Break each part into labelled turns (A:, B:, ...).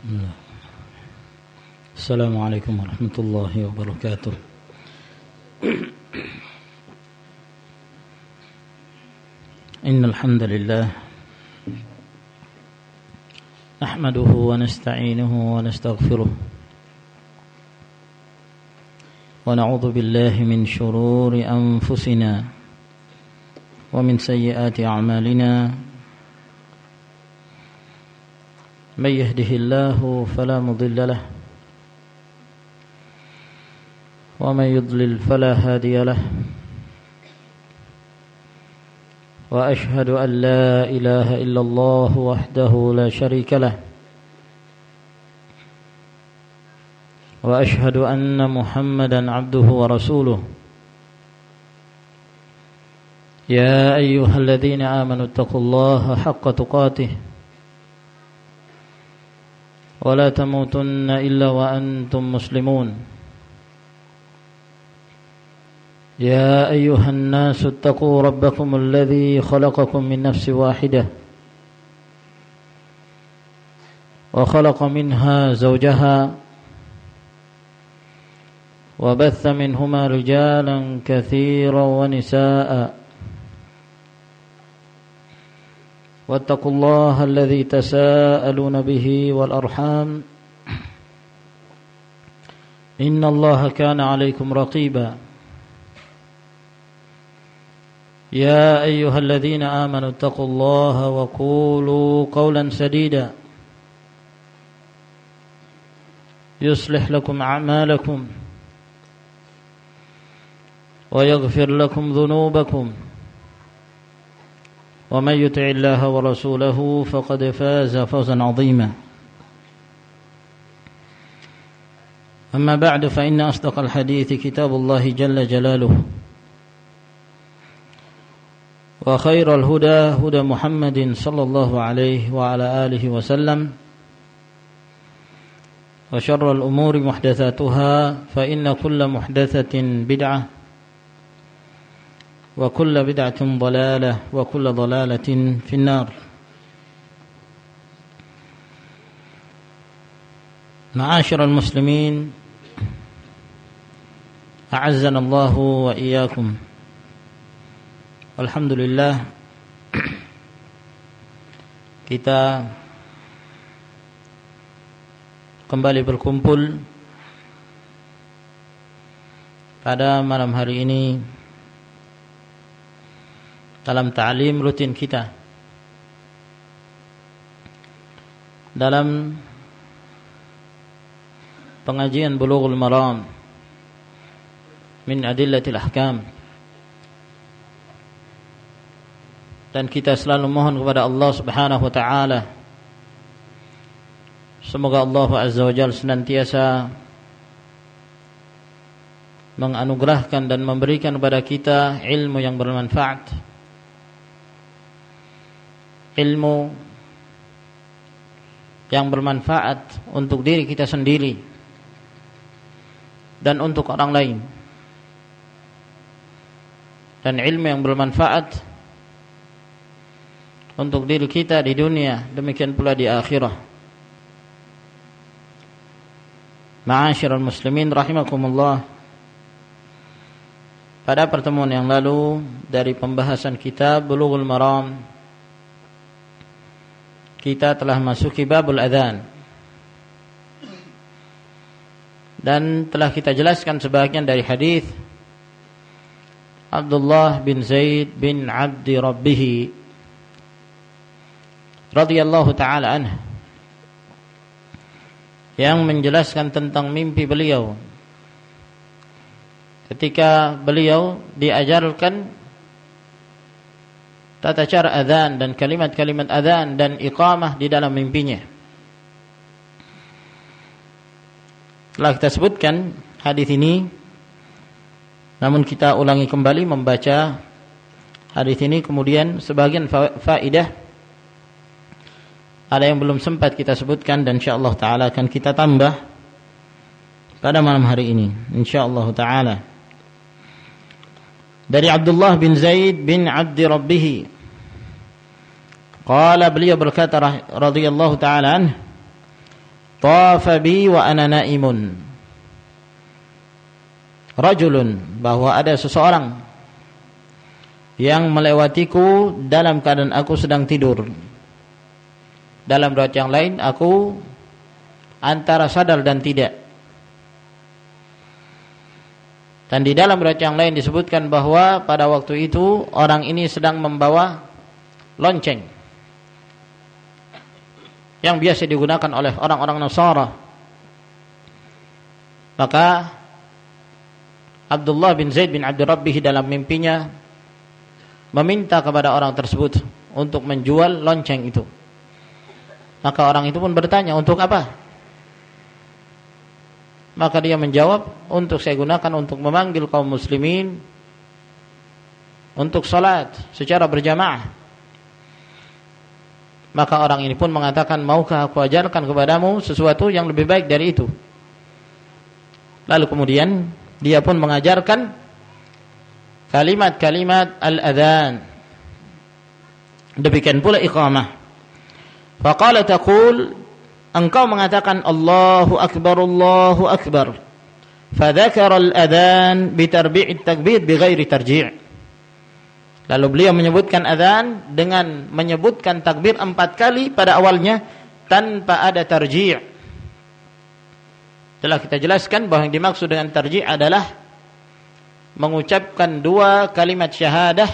A: Bismillah. Assalamualaikum warahmatullahi wabarakatuh. Innal hamdalillah nahmaduhu wa nasta'inuhu wa nastaghfiruh wa na'udzu billahi min shururi anfusina wa min sayyiati a'malina. من يهده الله فلا مضل له ومن يضلل فلا هادي له وأشهد أن لا إله إلا الله وحده لا شريك له وأشهد أن محمدا عبده ورسوله يا أيها الذين آمنوا اتقوا الله حق تقاته ولا تموتن إلا وأنتم مسلمون يا أيها الناس اتقوا ربكم الذي خلقكم من نفس واحدة وخلق منها زوجها وبث منهما رجالا كثيرا ونساء واتقوا الله الذي تساءلون به والأرحام إن الله كان عليكم رقيبا يا أيها الذين آمنوا اتقوا الله وقولوا قولا سديدا يصلح لكم أعمالكم ويغفر لكم ذنوبكم ومن يطع الله ورسوله فقد فاز فوزا عظيما أما بعد فإن أصدق الحديث كتاب الله جل جلاله وخير الهدى هدى محمد صلى الله عليه وعلى آله وسلم وشر الأمور محدثاتها فإن كل محدثة بدعة وكل بدعة ضلالة وكل ضلالة في النار. معاشر المسلمين أعزنا الله وإياكم. Alhamdulillah kita kembali berkumpul pada malam hari ini dalam ta'lim rutin kita dalam pengajian Bulughul Maram min Adillatil Ahkam, dan kita selalu mohon kepada Allah Subhanahu wa taala semoga Allah Azza wa Jalla senantiasa menganugerahkan dan memberikan kepada kita ilmu yang bermanfaat, ilmu yang bermanfaat untuk diri kita sendiri dan untuk orang lain, dan ilmu yang bermanfaat untuk diri kita di dunia, demikian pula di akhirat. Ma'asyiral muslimin rahimakumullah, pada pertemuan yang lalu dari pembahasan kitab Bulughul Maram kita telah masuki babul adzan, dan telah kita jelaskan sebagian dari hadis Abdullah bin Zaid bin Abdi Rabbih radhiyallahu taala anhu yang menjelaskan tentang mimpi beliau ketika beliau diajarkan tata cara adzan dan kalimat-kalimat adzan dan iqamah di dalam mimpinya. Telah kita sebutkan hadis ini, namun kita ulangi kembali membaca hadis ini, kemudian sebagian faidah ada yang belum sempat kita sebutkan dan insyaallah taala akan kita tambah pada malam hari ini insyaallah taala. Dari Abdullah bin Zaid bin Abdi Rabbih, qala, beliau berkata radhiyallahu taala anhu, tafa bi wa ana naimun. Rajulun, bahwa ada seseorang yang melewatiku dalam keadaan aku sedang tidur. Dalam riwayat yang lain, aku antara sadar dan tidak. Dan di dalam riwayat yang lain disebutkan bahwa pada waktu itu orang ini sedang membawa lonceng yang biasa digunakan oleh orang-orang Nasara. Maka Abdullah bin Zaid bin Abdul Rabbih dalam mimpinya meminta kepada orang tersebut untuk menjual lonceng itu. Maka orang itu pun bertanya, untuk apa? Maka dia menjawab, untuk saya gunakan untuk memanggil kaum muslimin untuk salat secara berjamaah. Maka orang ini pun mengatakan, maukah aku ajarkan kepadamu sesuatu yang lebih baik dari itu? Lalu kemudian dia pun mengajarkan kalimat-kalimat al-adhan. Demikian pula iqamah. Faqala taqul, engkau mengatakan Allahu akbar, Allahu akbar. Fadzakara al-adhan bitarbi'it takbir bighairi tarji'. Lalu beliau menyebutkan adhan dengan menyebutkan takbir 4 kali pada awalnya tanpa ada tarji'. Telah kita jelaskan bahwa yang dimaksud dengan tarji' adalah mengucapkan 2 kalimat syahadah,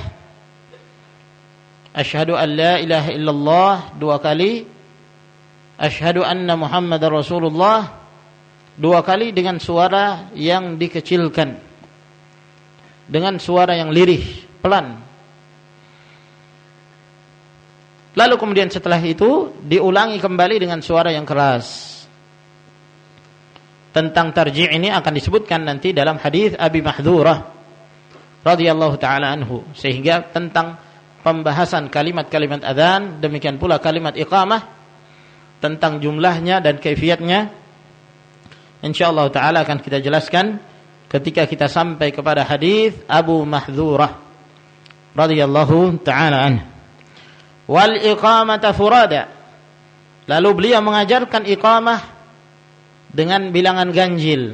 A: asyhadu an la ilaha illallah 2 kali, asyhadu anna Muhammadar Rasulullah 2 kali dengan suara yang dikecilkan, dengan suara yang lirih, pelan. Lalu kemudian setelah itu diulangi kembali dengan suara yang keras. Tentang tarji' ini akan disebutkan nanti dalam hadis Abi Mahdhurah radhiyallahu taala anhu. Sehingga tentang pembahasan kalimat-kalimat adzan, demikian pula kalimat iqamah, tentang jumlahnya dan kaifiyatnya, insyaallah taala akan kita jelaskan ketika kita sampai kepada hadis Abu Mahdhurah radhiyallahu taala anhu. Wal iqamata furada. Lalu beliau mengajarkan iqamah dengan bilangan ganjil.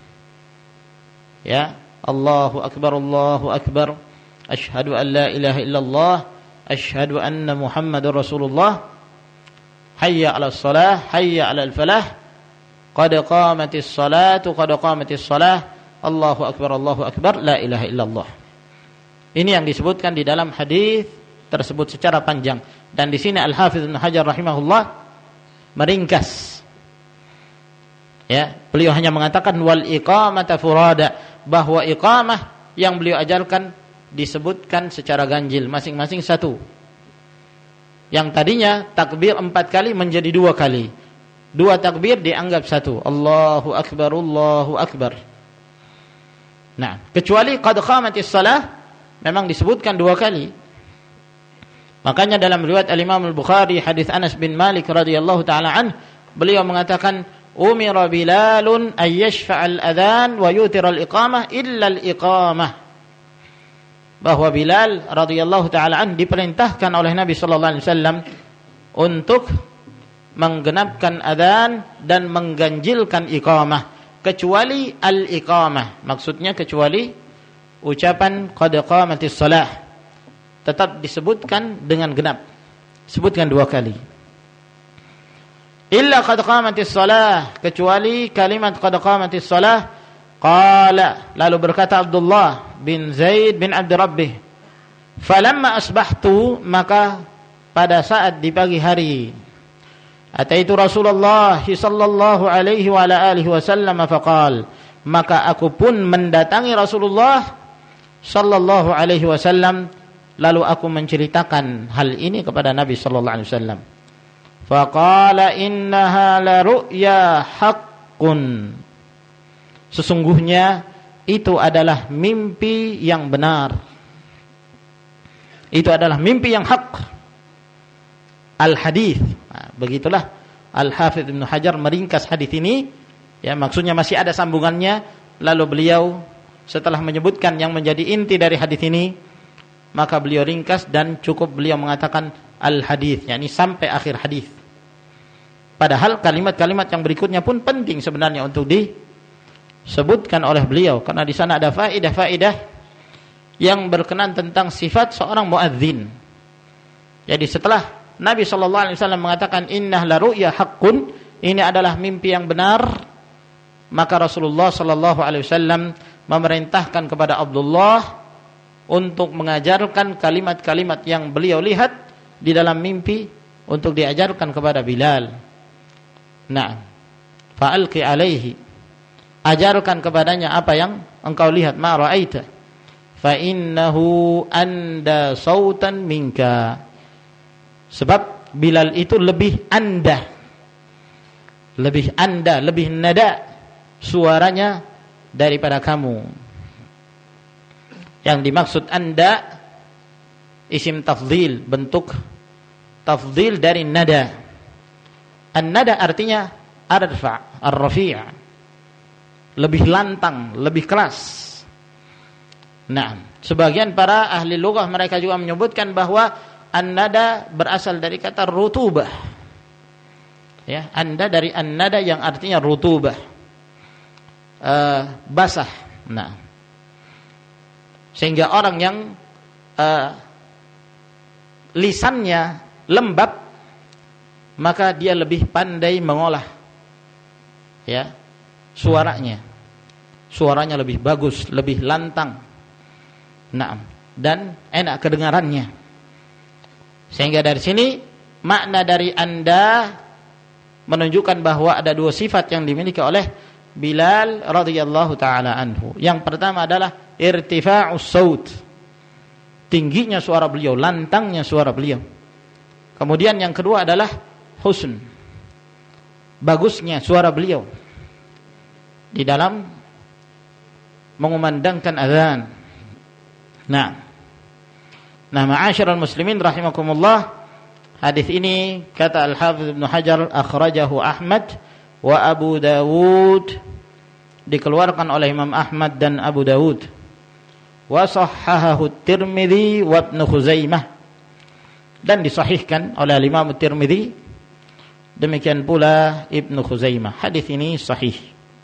A: Ya, Allahu akbar, Allahu akbar. Asyhadu an la ilaha illallah, asyhadu anna Muhammadar Rasulullah. Hayya 'alas shalah, hayya 'alal falah. Qad qamatis salatu, qad qamatis salah. Allahu akbar, Allahu akbar, la ilaha illallah. Ini yang disebutkan di dalam hadis tersebut secara panjang, dan di sini Al-Hafidz Ibnu Hajar rahimahullah meringkas. Ya, beliau hanya mengatakan wal iqamata furada, bahwa iqamah yang beliau ajarkan disebutkan secara ganjil, masing-masing 1. Yang tadinya takbir 4 kali menjadi 2 kali. 2 takbir dianggap 1. Allahu akbar, Allahu akbar. Nah, kecuali qad qamatis shalah memang disebutkan 2 kali. Makanya dalam riwayat Al-Imam Al-Bukhari hadis Anas bin Malik radhiyallahu taala an, beliau mengatakan umira Bilalun ay yashfa'al adhan wa yutiral iqamah illa al-iqamah. Bahwa Bilal radhiyallahu taala an diperintahkan oleh Nabi sallallahu alaihi wasallam untuk menggenapkan adhan dan mengganjilkan iqamah, kecuali al-iqamah. Maksudnya kecuali ucapan qad qamatis shalah tetap disebutkan dengan genap, sebutkan 2 kali. Illa qad qamatis shalah, kecuali kalimat qad qamatis shalah. Qala, lalu berkata Abdullah bin Zaid bin Abdul Rabbih, falamma asbahtu, maka pada saat di pagi hari, ataitu Rasulullah sallallahu alaihi wa ala alihi wasallam faqal, maka aku pun mendatangi Rasulullah sallallahu alaihi wasallam, lalu aku menceritakan hal ini kepada Nabi sallallahu alaihi wasallam. Faqala innaha la ru'ya haqqun, sesungguhnya itu adalah mimpi yang benar, itu adalah mimpi yang hak. Al-hadis, nah, begitulah Al-Hafidz Ibnu Hajar meringkas hadis ini. Ya, maksudnya masih ada sambungannya. Lalu beliau setelah menyebutkan yang menjadi inti dari hadis ini, maka beliau ringkas dan cukup beliau mengatakan al-hadis, yakni sampai akhir hadis. Padahal kalimat-kalimat yang berikutnya pun penting sebenarnya untuk disebutkan oleh beliau, karena di sana ada faedah-faedah yang berkenaan tentang sifat seorang muadzin. Jadi setelah Nabi SAW mengatakan innah la ru'ya haqqun, ini adalah mimpi yang benar, maka Rasulullah SAW memerintahkan kepada Abdullah untuk mengajarkan kalimat-kalimat yang beliau lihat di dalam mimpi untuk diajarkan kepada Bilal. Nah, fa'alqi alaihi, ajarkan kepadanya apa yang engkau lihat, ma ra'aita, fa innahu anda sautan minka, sebab Bilal itu lebih anda, lebih nada suaranya daripada kamu. Yang dimaksud anda isim tafdhil, bentuk tafdhil dari nada. An-nada artinya arfa, ar-rafi', lebih lantang, lebih keras. Nah, sebagian para ahli lughah mereka juga menyebutkan bahwa an-nada berasal dari kata rutubah. Ya, anda dari an-nada yang artinya rutubah, basah. Nah, sehingga orang yang lisannya lembab, maka dia lebih pandai mengolah ya suaranya. Suaranya lebih bagus, lebih lantang. Nah, dan enak kedengarannya. Sehingga dari sini makna dari anda menunjukkan bahwa ada dua sifat yang dimiliki oleh Bilal radhiyallahu taala anhu. Yang pertama adalah irtifa'us saut, tingginya suara beliau, lantangnya suara beliau. Kemudian yang kedua adalah husn, bagusnya suara beliau di dalam mengumandangkan azan. Nah, ma'asyiral muslimin rahimakumullah, hadis ini kata Al-Hafidz Ibnu Hajar akhrajahu Ahmad wa Abu Dawud, dikeluarkan oleh Imam Ahmad dan Abu Dawud, wa sahhahahu Tirmidzi wa Ibnu Khuzaimah, dan disahihkan oleh Imam Tirmidzi, demikian pula Ibnu Khuzaimah. Hadis ini sahih.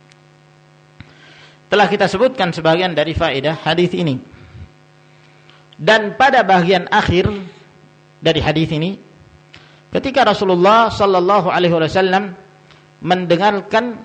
A: Telah kita sebutkan sebagian dari faedah hadis ini. Dan pada bagian akhir dari hadis ini, ketika Rasulullah sallallahu alaihi wasallam mendengarkan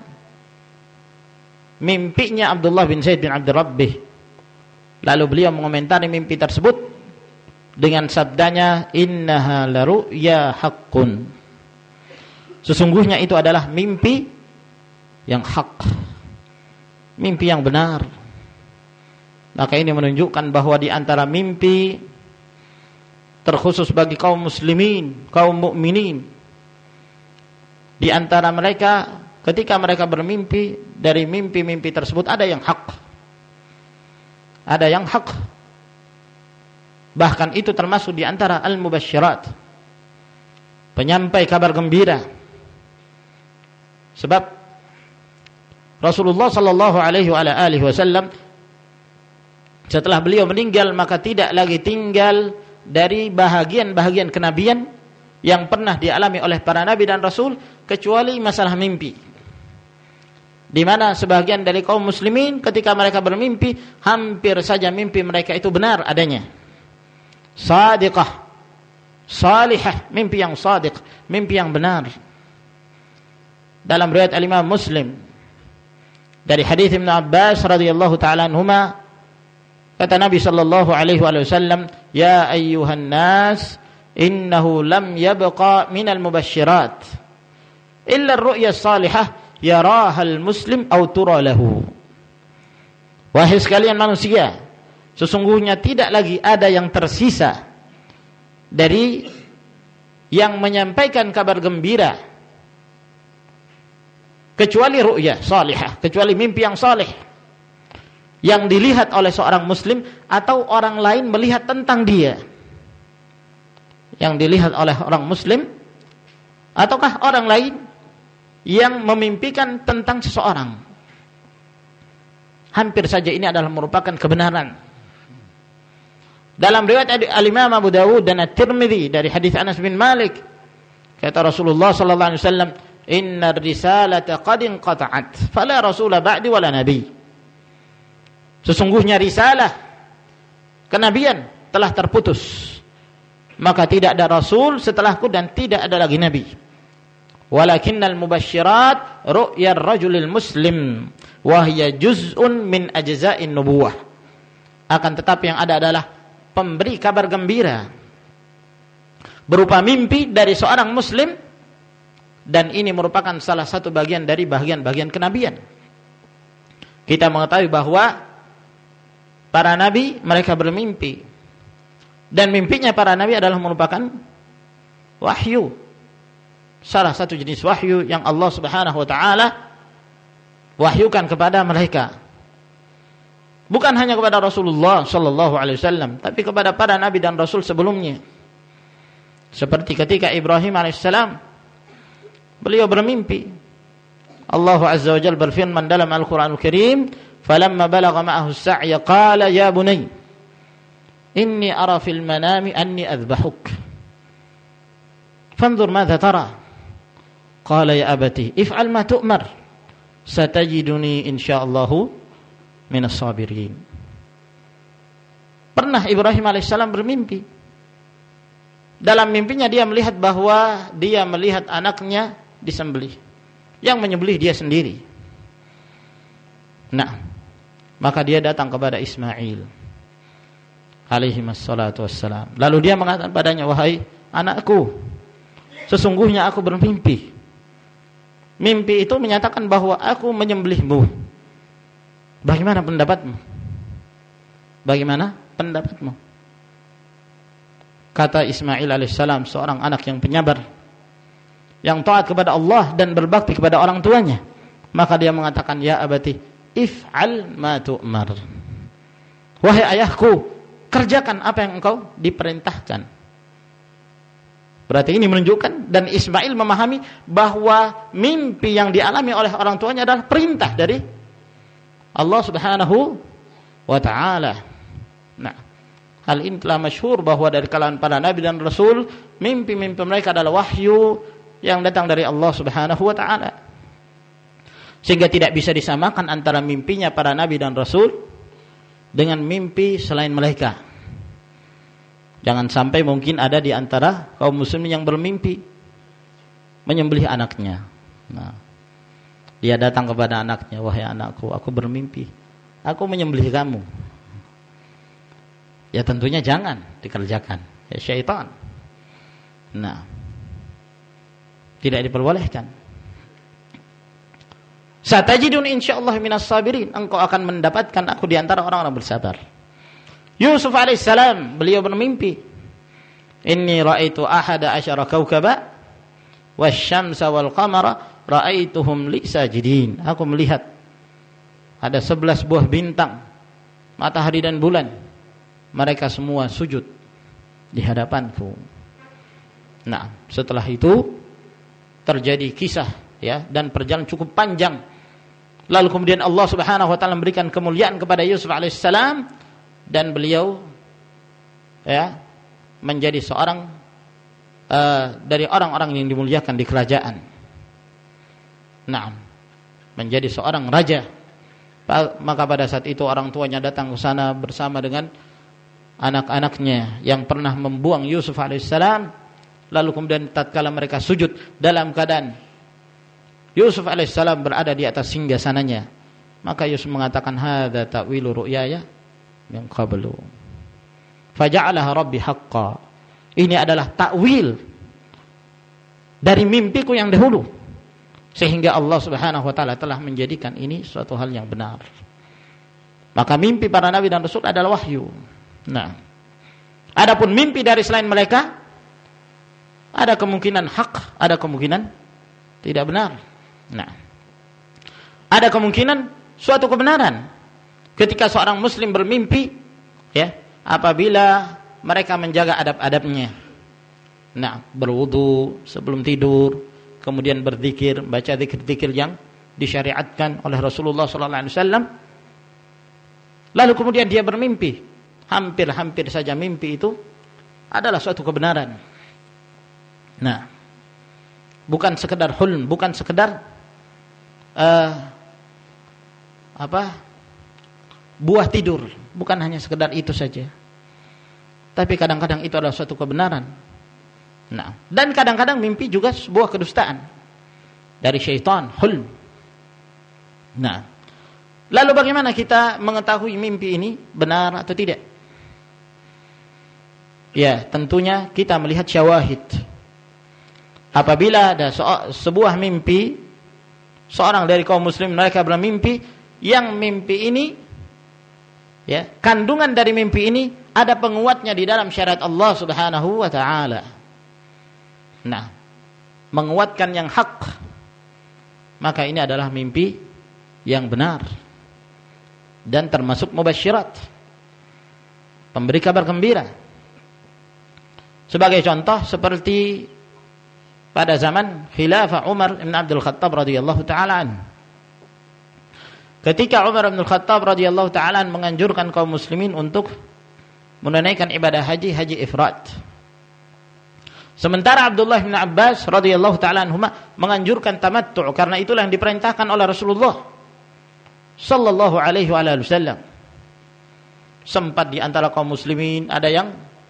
A: mimpinya Abdullah bin Zaid bin Abdul Rabbih, lalu beliau mengomentari mimpi tersebut dengan sabdanya innaha la ru'ya haqqun, sesungguhnya itu adalah mimpi yang hak, mimpi yang benar. Maka ini menunjukkan bahwa di antara mimpi terkhusus bagi kaum muslimin, kaum mukminin, di antara mereka ketika mereka bermimpi, dari mimpi-mimpi tersebut ada yang hak, ada yang hak. Bahkan itu termasuk di antara al-mubasysyirat, penyampai kabar gembira. Sebab Rasulullah sallallahu alaihi wasallam setelah beliau meninggal, maka tidak lagi tinggal dari bahagian-bahagian kenabian yang pernah dialami oleh para nabi dan rasul kecuali masalah mimpi. Di mana sebagian dari kaum muslimin ketika mereka bermimpi, hampir saja mimpi mereka itu benar adanya. Shadiqah, salihah, mimpi yang shadiq, mimpi yang benar. Dalam riwayat Al-Imam Muslim dari hadis Ibnu Abbas radhiyallahu taala anhuma, kata Nabi sallallahu alaihi wasallam, ya ayyuhan nas, innahu lam yabqa minal mubasysyirat illa ar-ru'ya as-salihah yaraha al-muslim aw tura lahu. Wahai sekalian manusia, sesungguhnya tidak lagi ada yang tersisa dari yang menyampaikan kabar gembira kecuali ru'ya salihah, kecuali mimpi yang saleh yang dilihat oleh seorang muslim atau orang lain melihat tentang dia. Yang dilihat oleh orang muslim ataukah orang lain yang memimpikan tentang seseorang. Hampir saja ini adalah merupakan kebenaran. Dalam riwayat Al-Imam Abu Dawud dan At-Tirmidzi dari hadis Anas bin Malik, kata Rasulullah sallallahu alaihi wasallam, innar risalata qad inqata'at fala rasula ba'di wala nabi. Sesungguhnya risalah kenabian telah terputus, maka tidak ada rasul setelahku dan tidak ada lagi nabi. Walakinnal mubasysyirat ru'yar rajulil muslim wa hiya juz'un min ajza'in nubuwah. Akan tetapi yang ada adalah pemberi kabar gembira berupa mimpi dari seorang muslim, dan ini merupakan salah satu bagian dari bagian-bagian kenabian. Kita mengetahui bahwa para nabi mereka bermimpi, dan mimpinya para nabi adalah merupakan wahyu, salah satu jenis wahyu yang Allah Subhanahu wa taala wahyukan kepada mereka. Bukan hanya kepada Rasulullah sallallahu alaihi wasallam, tapi kepada para nabi dan rasul sebelumnya. Seperti ketika Ibrahim alaihissalam, beliau bermimpi. Allah Azza wa Jalla berfirman dalam Al-Qur'anul Karim, "Falamma balagha ma'ahu as-sa'ya qala ya bunayya inni ara fil manami anni adhbahuk. Fanzur madza tara?" Qala ya abati if'al ma tu'mar. Satajiduni insyaallahu minas sabirin. Pernah Ibrahim alaihissalam bermimpi. Dalam mimpinya dia melihat bahwa dia melihat anaknya disembelih, yang menyembelih dia sendiri. Nah, maka dia datang kepada Ismail alaihi wassalatu wassalam. Lalu dia mengatakan padanya, "Wahai anakku, sesungguhnya aku bermimpi. Mimpi itu menyatakan bahwa aku menyembelihmu. Bagaimana pendapatmu?" Bagaimana pendapatmu? Kata Ismail alaihissalam, seorang anak yang penyabar, yang taat kepada Allah dan berbakti kepada orang tuanya. Maka dia mengatakan, "Ya abati, if'al ma tu'mar." Wahai ayahku, kerjakan apa yang engkau diperintahkan. Berarti ini menunjukkan, dan Ismail memahami bahwa mimpi yang dialami oleh orang tuanya adalah perintah dari Allah Subhanahu wa ta'ala. Nah, hal ini telah masyhur bahwa dari kalangan para nabi dan rasul, mimpi-mimpi mereka adalah wahyu yang datang dari Allah Subhanahu wa taala. Sehingga tidak bisa disamakan antara mimpinya para nabi dan rasul dengan mimpi selain mereka. Jangan sampai mungkin ada di antara kaum muslimin yang bermimpi menyembelih anaknya. Nah, dia datang kepada anaknya, "Wahai anakku, aku bermimpi aku menyembelih kamu." Ya tentunya jangan dikerjakan, ya syaitan. Nah, tidak diperbolehkan. Satajidun insyaallah minas sabirin, engkau akan mendapatkan aku di antara orang-orang bersabar. Yusuf alaihissalam, beliau bermimpi, "Inni ra'aitu ahada asyara kaukaba wasyamsa wal qamara ra'aituhum li sajidin." Aku melihat ada 11 buah bintang, matahari dan bulan, mereka semua sujud di hadapanku. Nah, setelah itu terjadi kisah, ya, dan perjalanan cukup panjang. Lalu kemudian Allah Subhanahu wa taala memberikan kemuliaan kepada Yusuf alaihissalam, dan beliau, ya, menjadi seorang dari orang-orang yang dimuliakan di kerajaan. Nah, menjadi seorang raja. Maka pada saat itu orang tuanya datang ke sana bersama dengan anak-anaknya yang pernah membuang Yusuf alaihissalam. Lalu kemudian tatkala mereka sujud dalam keadaan Yusuf alaihissalam berada di atas singgasananya, maka Yusuf mengatakan, "Hadza ta'wilu ru'yaya min qablu faja'alaha rabbi haqqan." Ini adalah takwil dari mimpiku yang dahulu, sehingga Allah Subhanahu wa taala telah menjadikan ini suatu hal yang benar. Maka mimpi para nabi dan rasul adalah wahyu. Nah, adapun mimpi dari selain mereka, ada kemungkinan hak, ada kemungkinan tidak benar. Nah, ada kemungkinan suatu kebenaran ketika seorang muslim bermimpi, ya, apabila mereka menjaga adab-adabnya. Nah, berwudu sebelum tidur, kemudian berzikir, baca zikir-zikir yang disyariatkan oleh Rasulullah sallallahu alaihi wasallam. Lalu kemudian dia bermimpi, hampir saja mimpi itu adalah suatu kebenaran. Nah, bukan sekedar hulm, bukan sekedar buah tidur, bukan hanya sekedar itu saja. Tapi kadang-kadang itu adalah suatu kebenaran. Nah, dan kadang-kadang mimpi juga sebuah kedustaan dari syaitan, hulm. Nah, lalu bagaimana kita mengetahui mimpi ini benar atau tidak? Ya, tentunya kita melihat syawahid. Apabila ada sebuah mimpi, seorang dari kaum muslim mereka bermimpi, yang mimpi ini, ya, kandungan dari mimpi ini ada penguatnya di dalam syariat Allah Subhanahu wa taala. Nah, menguatkan yang hak, maka ini adalah mimpi yang benar dan termasuk mubasyirat, pemberi kabar gembira. Sebagai contoh seperti pada zaman khilafah Umar bin Abdul Khattab radhiyallahu taala anhu. Ketika Umar bin Khattab radhiyallahu taala menganjurkan kaum muslimin untuk menunaikan ibadah haji ifrad. Sementara Abdullah bin Abbas radhiyallahu taala anhuma menganjurkan tamattu' karena itulah yang diperintahkan oleh Rasulullah sallallahu alaihi wasallam. Sempat di antara kaum muslimin ada yang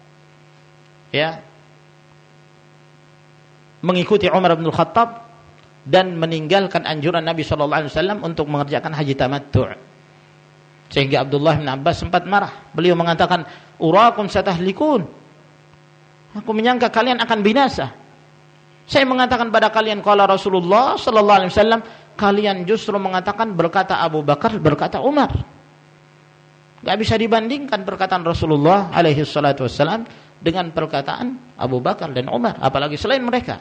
A: mengikuti Umar bin Khattab dan meninggalkan anjuran Nabi sallallahu alaihi wasallam untuk mengerjakan haji tamattu'. Sehingga Abdullah bin Abbas sempat marah. Beliau mengatakan, "Urakum satahlikun." Aku menyangka kalian akan binasa. Saya mengatakan pada kalian qala Rasulullah sallallahu alaihi wasallam, kalian justru mengatakan berkata Abu Bakar, berkata Umar. Enggak bisa dibandingkan perkataan Rasulullah alaihi salatu wasallam dengan perkataan Abu Bakar dan Umar, apalagi selain mereka.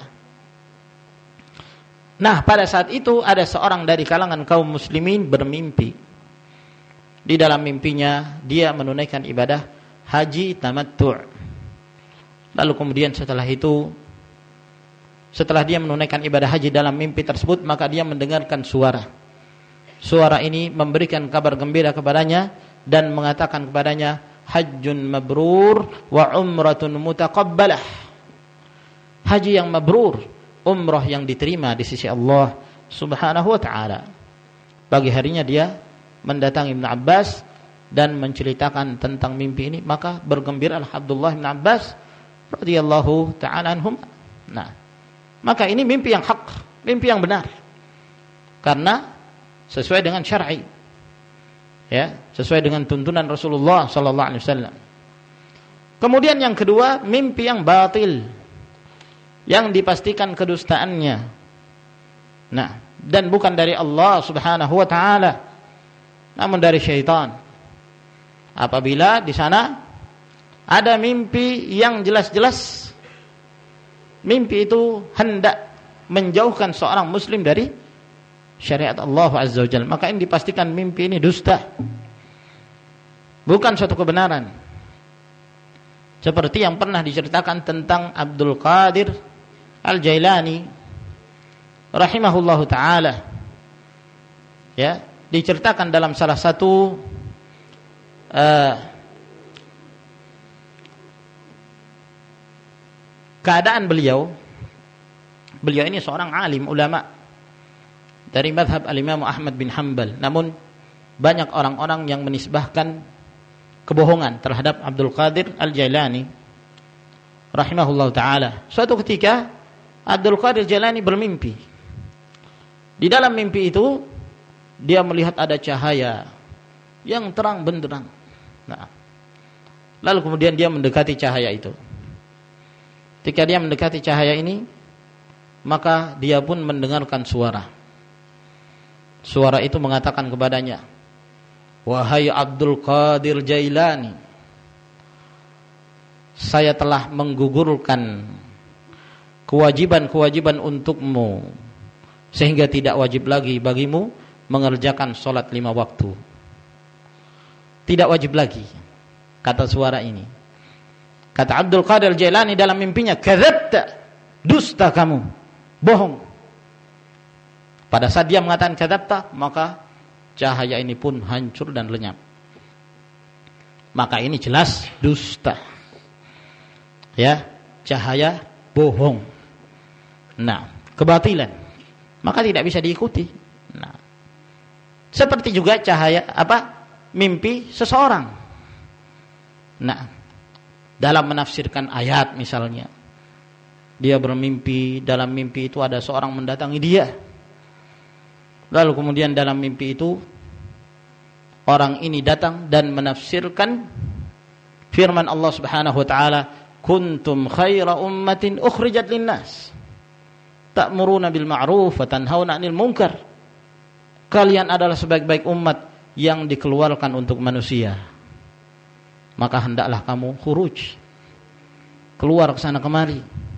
A: Nah, pada saat itu ada seorang dari kalangan kaum muslimin bermimpi. Di dalam mimpinya dia menunaikan ibadah haji tamattu'. Lalu kemudian setelah dia menunaikan ibadah haji dalam mimpi tersebut, maka dia mendengarkan suara. Suara ini memberikan kabar gembira kepadanya dan mengatakan kepadanya, hajjun mabrur wa umratun mutaqabbalah. Haji yang mabrur, umrah yang diterima di sisi Allah Subhanahu wa taala. Pagi harinya dia mendatangi Ibn Abbas dan menceritakan tentang mimpi ini, maka bergembiralah Abdullah bin Abbas radhiyallahu ta'ala anhum. Nah, maka ini mimpi yang hak, mimpi yang benar. Karena sesuai dengan syar'i. Ya, sesuai dengan tuntunan Rasulullah sallallahu alaihi wasallam. Kemudian yang kedua, mimpi yang batil, yang dipastikan kedustaannya. Nah, dan bukan dari Allah Subhanahu wa taala, namun dari syaitan. Apabila di sana ada mimpi yang jelas-jelas mimpi itu hendak menjauhkan seorang muslim dari syariat Allah Azza wa Jalla, maka ini dipastikan mimpi ini dusta, bukan suatu kebenaran. Seperti yang pernah diceritakan tentang Abdul Qadir Al-Jailani rahimahullahu taala. Ya, diceritakan dalam salah satu keadaan beliau ini seorang alim ulama dari mazhab al-Imam Ahmad bin Hanbal. Namun banyak orang-orang yang menisbahkan kebohongan terhadap Abdul Qadir Al-Jailani rahimahullah ta'ala. Suatu ketika Abdul Qadir Jailani bermimpi. Di dalam mimpi itu dia melihat ada cahaya yang terang benderang. Nah, lalu kemudian dia mendekati cahaya itu. Ketika dia mendekati cahaya ini, maka dia pun mendengarkan suara. Suara itu mengatakan kepadanya, "Wahai Abdul Qadir Jailani, saya telah menggugurkan kewajiban-kewajiban untukmu, sehingga tidak wajib lagi bagimu mengerjakan sholat 5 waktu. Tidak wajib lagi," kata suara ini. Kata Abdul Qadir Jailani dalam mimpinya, "Kadzabta, dusta kamu, bohong." Pada saat dia mengatakan kadzabta, maka cahaya ini pun hancur dan lenyap. Maka ini jelas dusta. Ya, cahaya bohong. Nah, kebatilan, maka tidak bisa diikuti. Nah, seperti juga mimpi seseorang. Nah, dalam menafsirkan ayat misalnya, dia bermimpi, dalam mimpi itu ada seorang mendatangi dia. Lalu kemudian dalam mimpi itu orang ini datang dan menafsirkan firman Allah Subhanahu wa taala, "Kuntum khaira ummatin ukhrijat linnas, ta'muruna bil ma'ruf wa tanhauna 'anil munkar." Kalian adalah sebaik-baik umat yang dikeluarkan untuk manusia. Maka hendaklah kamu khuruj, keluar ke sana kemari,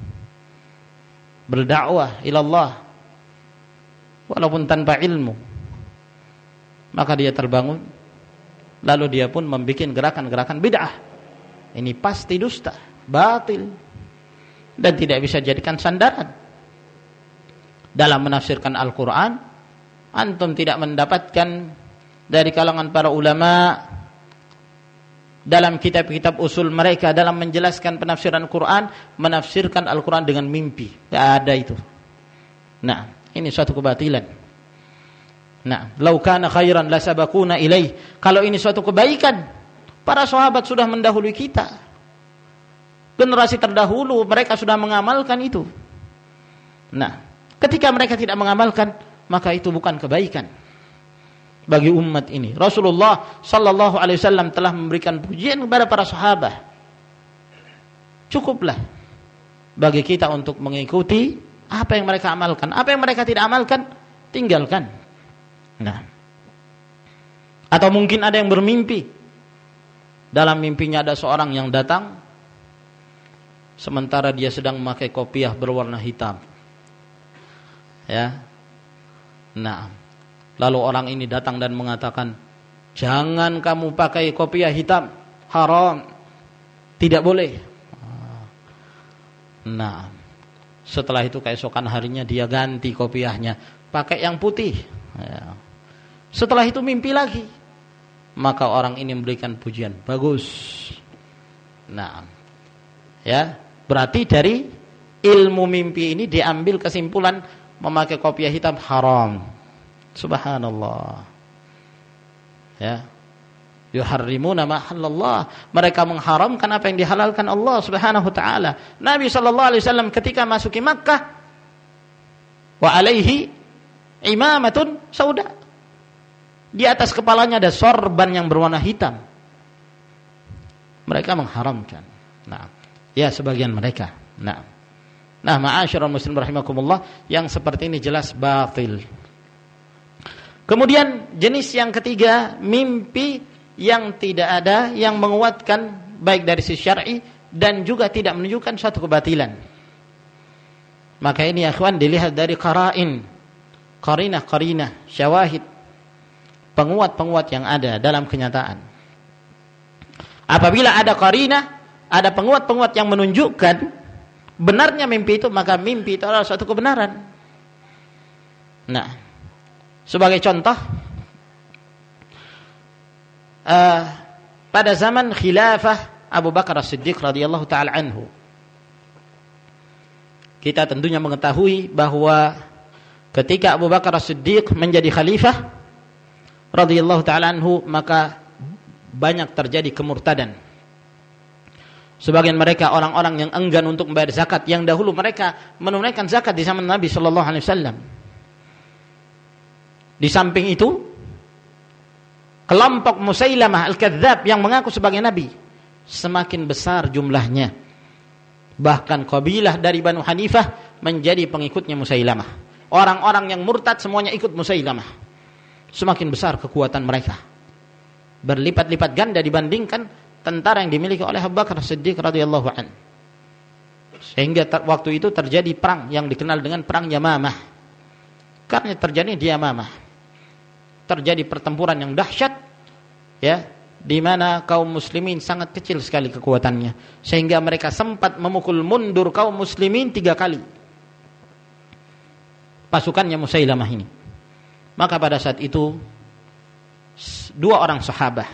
A: berdakwah ila Allah walaupun tanpa ilmu. Maka dia terbangun, lalu dia pun membuat gerakan-gerakan bid'ah. Ini pasti dusta, batil, dan tidak bisa jadikan sandaran. Dalam menafsirkan Al-Quran, antum tidak mendapatkan dari kalangan para ulama dalam kitab-kitab usul mereka dalam menjelaskan penafsiran Quran, menafsirkan Al-Quran dengan mimpi. Tidak ada itu. Nah, ini suatu kebatilan. Nah, lau kana khairan la sabaquna ilaih. Kalau ini suatu kebaikan, para sahabat sudah mendahului kita. Generasi terdahulu mereka sudah mengamalkan itu. Nah, ketika mereka tidak mengamalkan, maka itu bukan kebaikan bagi umat ini. Rasulullah sallallahu alaihi wasallam telah memberikan pujian kepada para sahabat. Cukuplah bagi kita untuk mengikuti apa yang mereka amalkan. Apa yang mereka tidak amalkan, tinggalkan. Nah, atau mungkin ada yang bermimpi, dalam mimpinya ada seorang yang datang sementara dia sedang memakai kopiah berwarna hitam. Ya. Nah, lalu orang ini datang dan mengatakan, "Jangan kamu pakai kopiah hitam, haram, tidak boleh." Nah, setelah itu keesokan harinya dia ganti kopiahnya, pakai yang putih. Ya. Setelah itu mimpi lagi, maka orang ini memberikan pujian, bagus. Nah, ya, berarti dari ilmu mimpi ini diambil kesimpulan memakai kopiah hitam haram. Subhanallah. Ya. Yuharrimuna ma halallah. Mereka mengharamkan apa yang dihalalkan Allah Subhanahu wa taala. Nabi sallallahu alaihi wasallam ketika masuki Makkah, wa alaihi imamatun sauda. Di atas kepalanya ada sorban yang berwarna hitam. Mereka mengharamkan. Nah, ya sebagian mereka. Nah, ma'asyiral muslimin rahimakumullah, yang seperti ini jelas batil. Kemudian jenis yang ketiga, mimpi yang tidak ada yang menguatkan baik dari sisi syar'i dan juga tidak menunjukkan suatu kebatilan. Maka ini ya ikhwan dilihat dari qarinah, syawahid, penguat-penguat yang ada dalam kenyataan. Apabila ada qarinah, ada penguat-penguat yang menunjukkan benarnya mimpi itu, maka mimpi itu adalah suatu kebenaran. Nah, sebagai contoh, pada zaman khilafah Abu Bakar As-Siddiq radhiyallahu taala anhu, kita tentunya mengetahui bahwa ketika Abu Bakar As-Siddiq menjadi khalifah radhiyallahu taala anhu, maka banyak terjadi kemurtadan. Sebagian mereka orang-orang yang enggan untuk membayar zakat, yang dahulu mereka menunaikan zakat di zaman Nabi sallallahu alaihi wasallam. Di samping itu, kelompok Musailamah Al-Kadzdzab yang mengaku sebagai nabi semakin besar jumlahnya. Bahkan kabilah dari Banu Hanifah menjadi pengikutnya Musailamah. Orang-orang yang murtad semuanya ikut Musailamah. Semakin besar kekuatan mereka, berlipat-lipat ganda dibandingkan tentara yang dimiliki oleh Abu Bakar Siddiq radhiyallahu anhu. Sehingga waktu itu terjadi perang yang dikenal dengan perang Yamamah. Karena terjadi di Yamamah, terjadi pertempuran yang dahsyat, ya, di mana kaum muslimin sangat kecil sekali kekuatannya, sehingga mereka sempat memukul mundur kaum muslimin 3 kali pasukannya Musailamah ini. Maka pada saat itu 2 orang sahabat,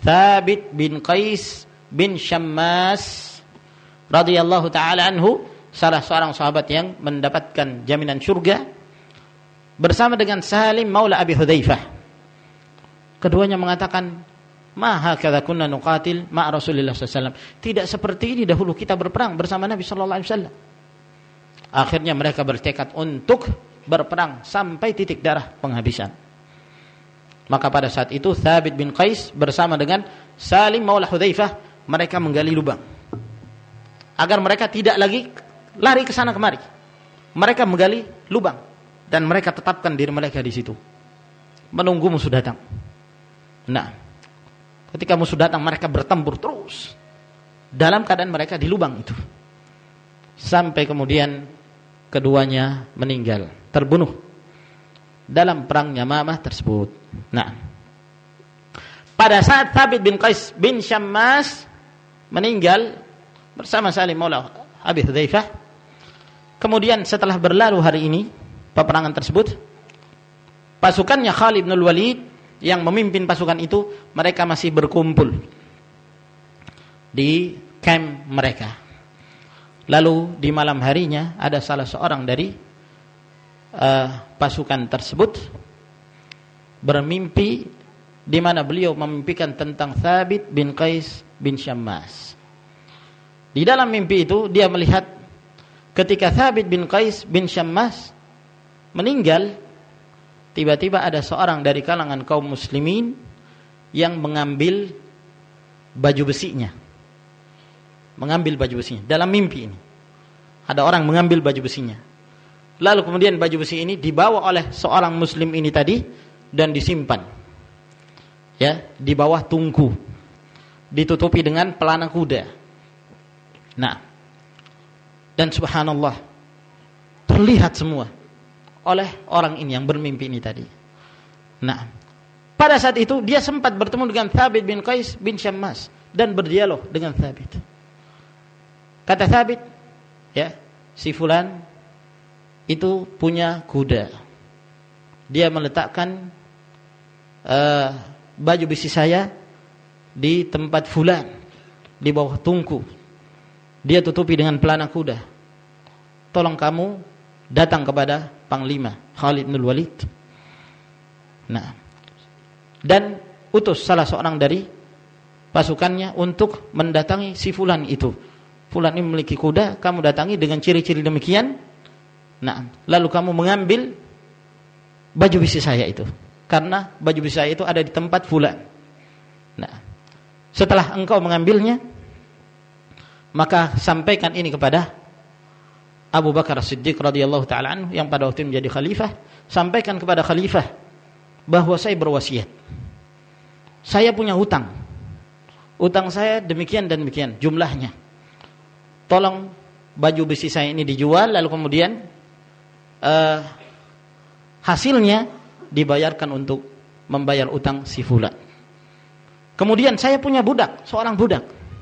A: Thabit bin Qais bin Syammas radhiyallahu taala anhu, salah seorang sahabat yang mendapatkan jaminan surga bersama dengan Salim maula Abi Hudzaifah. Keduanya mengatakan, "Ma hakadza kunna nuqatil ma Rasulillah sallallahu alaihi wasallam." Tidak seperti ini dahulu kita berperang bersama Nabi sallallahu alaihi wasallam. Akhirnya mereka bertekad untuk berperang sampai titik darah penghabisan. Maka pada saat itu Thabit bin Qais bersama dengan Salim maula Hudzaifah, mereka menggali lubang agar mereka tidak lagi lari ke sana kemari. Mereka menggali lubang dan mereka tetapkan diri mereka di situ, menunggu musuh datang. Nah, ketika musuh datang mereka bertempur terus dalam keadaan mereka di lubang itu, sampai kemudian keduanya meninggal, terbunuh dalam perang Yamamah tersebut. Nah, pada saat Thabit bin Qais bin Syammas meninggal bersama Salim maula Abi Hudzaifah, kemudian setelah berlalu hari ini peperangan tersebut, pasukannya Khalid bin Walid yang memimpin pasukan itu, mereka masih berkumpul di camp mereka. Lalu di malam harinya ada salah seorang dari pasukan tersebut bermimpi, di mana beliau memimpikan tentang Thabit bin Qais bin Syammas. Di dalam mimpi itu dia melihat ketika Thabit bin Qais bin Syammas meninggal, tiba-tiba ada seorang dari kalangan kaum muslimin yang mengambil baju besinya. Mengambil baju besinya dalam mimpi ini. Ada orang mengambil baju besinya. Lalu kemudian baju besi ini dibawa oleh seorang muslim ini tadi dan disimpan, ya, di bawah tungku, ditutupi dengan pelana kuda. Nah, dan subhanallah, terlihat semua oleh orang ini yang bermimpi ini tadi. Nah, pada saat itu dia sempat bertemu dengan Thabit bin Qais bin Syammas dan berdialog dengan Thabit. Kata Thabit, ya, si fulan itu punya kuda. Dia meletakkan baju besi saya di tempat fulan, di bawah tungku. Dia tutupi dengan pelana kuda. Tolong kamu datang kepada Panglima Khalid bin Walid. Nah, dan utus salah seorang dari pasukannya untuk mendatangi si fulan itu. Fulan ini memiliki kuda, kamu datangi dengan ciri-ciri demikian. Nah, lalu kamu mengambil baju besi saya itu, karena baju besi saya itu ada di tempat fulan. Nah, setelah engkau mengambilnya, maka sampaikan ini kepada Abu Bakar As-Siddiq radhiyallahu taala anhu yang pada waktu itu menjadi khalifah. Sampaikan kepada khalifah bahwa saya berwasiat. Saya punya hutang. Hutang saya demikian dan demikian jumlahnya. Tolong baju besi saya ini dijual, lalu kemudian hasilnya dibayarkan untuk membayar utang si fulan. Kemudian saya punya budak, seorang budak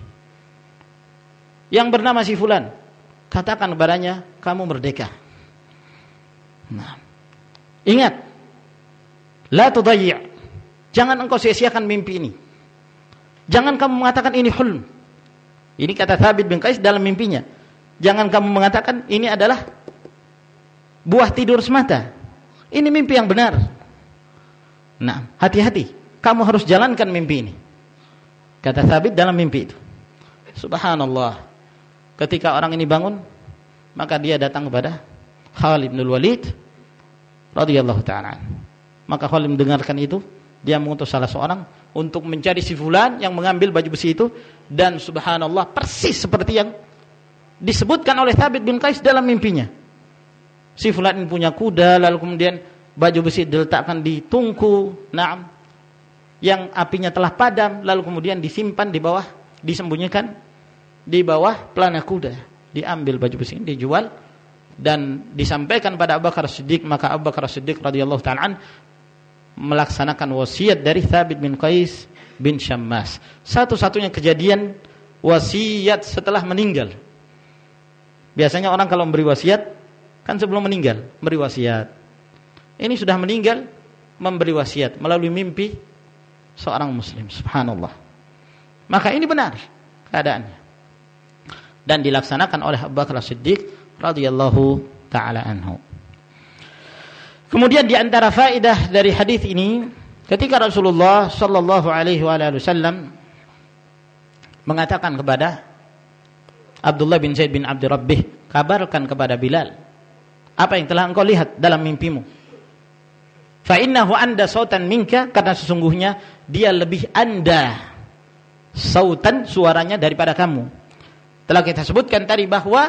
A: yang bernama si fulan. Katakan kepadanya, kamu merdeka. Nah, ingat, la tudayyi'. Jangan engkau sia-siakan mimpi ini. Jangan kamu mengatakan ini hulm. Ini kata Thabit bin Qais dalam mimpinya. Jangan kamu mengatakan ini adalah buah tidur semata. Ini mimpi yang benar. Nah, hati-hati. Kamu harus jalankan mimpi ini. Kata Thabit dalam mimpi itu. Subhanallah. Ketika orang ini bangun, maka dia datang kepada Khalid bin Walid radhiyallahu ta'ala. Maka Khalid mendengarkan itu, dia mengutus salah seorang untuk mencari si fulan yang mengambil baju besi itu, dan subhanallah persis seperti yang disebutkan oleh Thabit bin Qais dalam mimpinya. Si fulan ini punya kuda, lalu kemudian baju besi diletakkan di tungku, na'am, yang apinya telah padam, lalu kemudian disimpan di bawah, disembunyikan di bawah pelana kuda. Diambil baju besi ini, dijual dan disampaikan pada Abu Bakar As-Siddiq. Maka Abu Bakar As-Siddiq radhiyallahu ta'ala melaksanakan wasiat dari Thabit bin Qais bin Syammas. Satu-satunya kejadian wasiat setelah meninggal. Biasanya orang kalau memberi wasiat kan sebelum meninggal memberi wasiat. Ini sudah meninggal memberi wasiat melalui mimpi seorang muslim. Subhanallah. Maka ini benar keadaannya. Dan dilaksanakan oleh Abu Bakar As-Siddiq radhiyallahu taala anhu. Kemudian di antara faedah dari hadis ini, ketika Rasulullah sallallahu alaihi wasallam mengatakan kepada Abdullah bin Zaid bin Abdi Rabbih, kabarkan kepada Bilal apa yang telah engkau lihat dalam mimpimu. Fa innahu anda sautan minka, karena sesungguhnya dia lebih anda sautan, suaranya, daripada kamu. Telah kita sebutkan tadi bahwa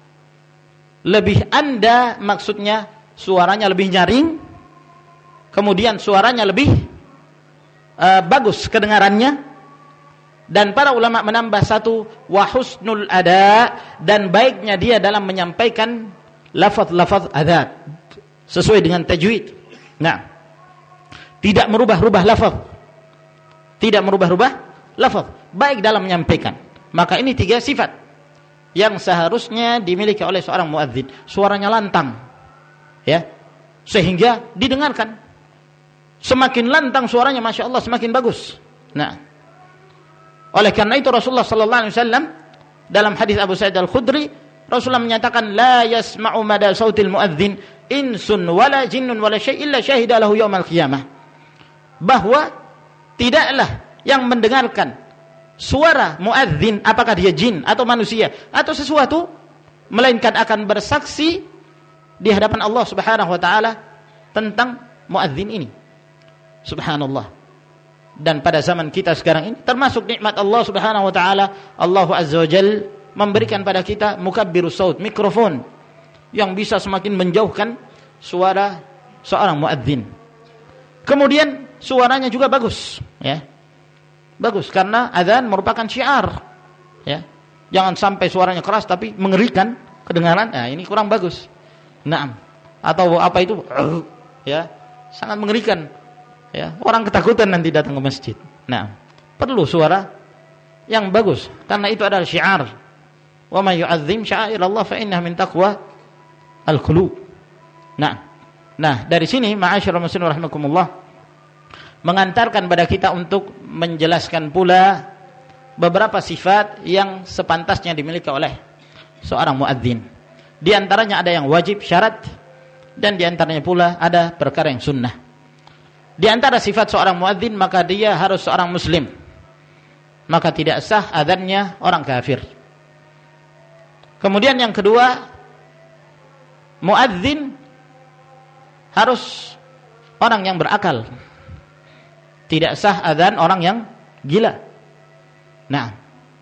A: lebih anda maksudnya suaranya lebih nyaring, kemudian suaranya lebih bagus kedengarannya, dan para ulama menambah satu, wa husnul ada, dan baiknya dia dalam menyampaikan lafaz-lafaz adat sesuai dengan tajwid. Nah, tidak merubah-rubah lafaz, tidak merubah-rubah lafaz, baik dalam menyampaikan. Maka ini 3 sifat yang seharusnya dimiliki oleh seorang muadzin. Suaranya lantang, ya, sehingga didengarkan. Semakin lantang suaranya, masya Allah, semakin bagus. Nah, oleh karena itu Rasulullah sallallahu alaihi wasallam dalam hadis Abu Sa'id Al-Khudri, Rasulullah menyatakan, la yasma'u mada sautil muadzin insun wala jinnun wala syai' illa syahida lahu yaumal qiyamah. Bahwa tidaklah yang mendengarkan suara muadzin, apakah dia jin atau manusia atau sesuatu, melainkan akan bersaksi di hadapan Allah Subhanahu wa taala tentang muadzin ini. Subhanallah. Dan pada zaman kita sekarang ini termasuk nikmat Allah Subhanahu wa taala, Allah Azza wa Jalla memberikan pada kita mukabbirus saut, mikrofon yang bisa semakin menjauhkan suara seorang muadzin. Kemudian suaranya juga bagus, ya. Bagus karena azan merupakan syiar, ya. Jangan sampai suaranya keras tapi mengerikan kedengaran. Nah, ini kurang bagus. Naam. Atau apa itu? Ya, sangat mengerikan. Ya, orang ketakutan nanti datang ke masjid. Nah, perlu suara yang bagus karena itu adalah syiar. Wa may yu'azzim sya'airallah fa innaha min taqwa al-qulub. Nah, dari sini ma'asyiral muslimin rahimakumullah, mengantarkan pada kita untuk menjelaskan pula beberapa sifat yang sepantasnya dimiliki oleh seorang muadzin. Di antaranya ada yang wajib, syarat, dan di antaranya pula ada perkara yang sunnah. Di antara sifat seorang muadzin, maka dia harus seorang muslim. Maka tidak sah adzannya orang kafir. Kemudian yang kedua, muadzin harus orang yang berakal. Tidak sah adzan orang yang gila. Nah,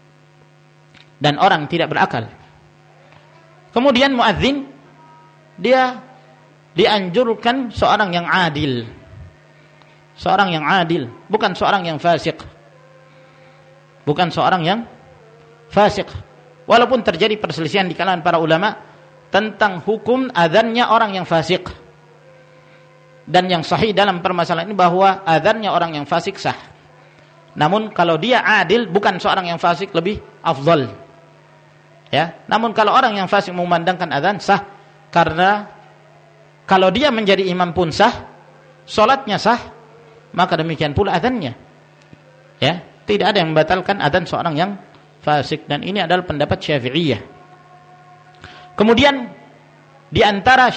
A: dan orang tidak berakal. Kemudian muadzin dia dianjurkan seorang yang adil. Seorang yang adil, bukan seorang yang fasik. Bukan seorang yang fasik. Walaupun terjadi perselisihan di kalangan para ulama tentang hukum adzannya orang yang fasik. Dan yang sahih dalam permasalahan ini bahwa adzannya orang yang fasik sah. Namun kalau dia adil, bukan seorang yang fasik, lebih afdal. Ya, namun kalau orang yang fasik memandangkan adzan sah, karena kalau dia menjadi imam pun sah, salatnya sah, maka demikian pula adzannya. Ya, tidak ada yang membatalkan adzan seorang yang fasik, dan ini adalah pendapat Syafi'iyah. Kemudian di antara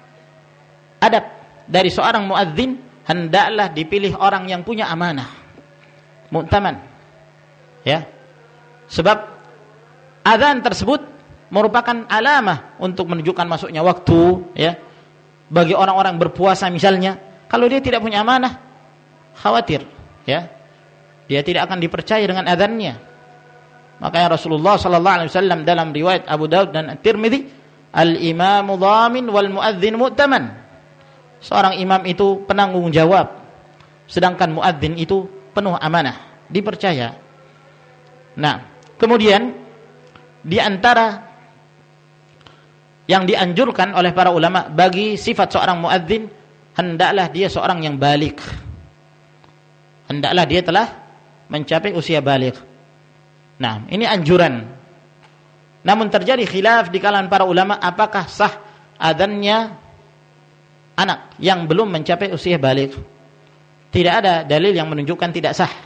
A: adab dari seorang muadzin, hendaklah dipilih orang yang punya amanah, mu'taman. Ya. Sebab adzan tersebut merupakan alamah untuk menunjukkan masuknya waktu, ya. Bagi orang-orang berpuasa misalnya, kalau dia tidak punya amanah, khawatir, ya. Dia tidak akan dipercaya dengan adzannya. Makanya Rasulullah sallallahu alaihi wasallam dalam riwayat Abu Daud dan At-Tirmidzi, al-imamu dhamin wal muadzin mu'taman. Seorang imam itu penanggung jawab, sedangkan muadzin itu penuh amanah, dipercaya. Nah, kemudian di antara yang dianjurkan oleh para ulama bagi sifat seorang muadzin, hendaklah dia seorang yang baligh. Hendaklah dia telah mencapai usia baligh. Nah, ini anjuran. Namun terjadi khilaf di kalangan para ulama, apakah sah adzannya anak yang belum mencapai usia baligh? Tidak ada dalil yang menunjukkan tidak sah.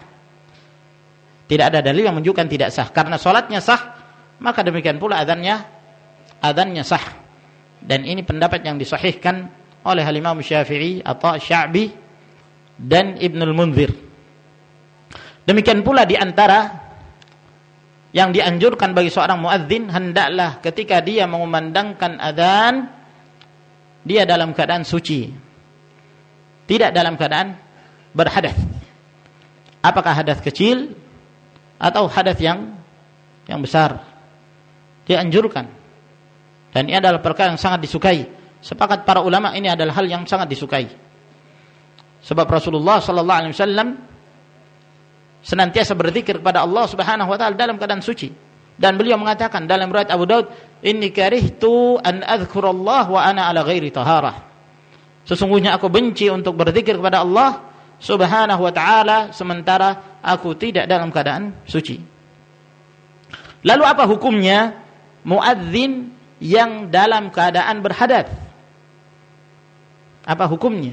A: Tidak ada dalil yang menunjukkan tidak sah. Karena salatnya sah, maka demikian pula adzannya adzannya sah. Dan ini pendapat yang disahihkan oleh Imam Syafi'i, Atha, Sya'bi dan Ibnul Munzir. Demikian pula di antara yang dianjurkan bagi seorang muadzin, hendaklah ketika dia mengumandangkan adzan dia dalam keadaan suci, tidak dalam keadaan berhadas. Apakah hadas kecil atau hadas yang besar, dianjurkan. Dan ini adalah perkara yang sangat disukai. Sepakat para ulama ini adalah hal yang sangat disukai. Sebab Rasulullah sallallahu alaihi wasallam senantiasa berzikir kepada Allah Subhanahu wa taala dalam keadaan suci. Dan beliau mengatakan dalam riwayat Abu Daud, "Inni karihtu an adzkurallah wa ana ala ghairi taharah." Sesungguhnya aku benci untuk berzikir kepada Allah Subhanahu wa taala sementara aku tidak dalam keadaan suci. Lalu apa hukumnya muadzin yang dalam keadaan berhadas? Apa hukumnya?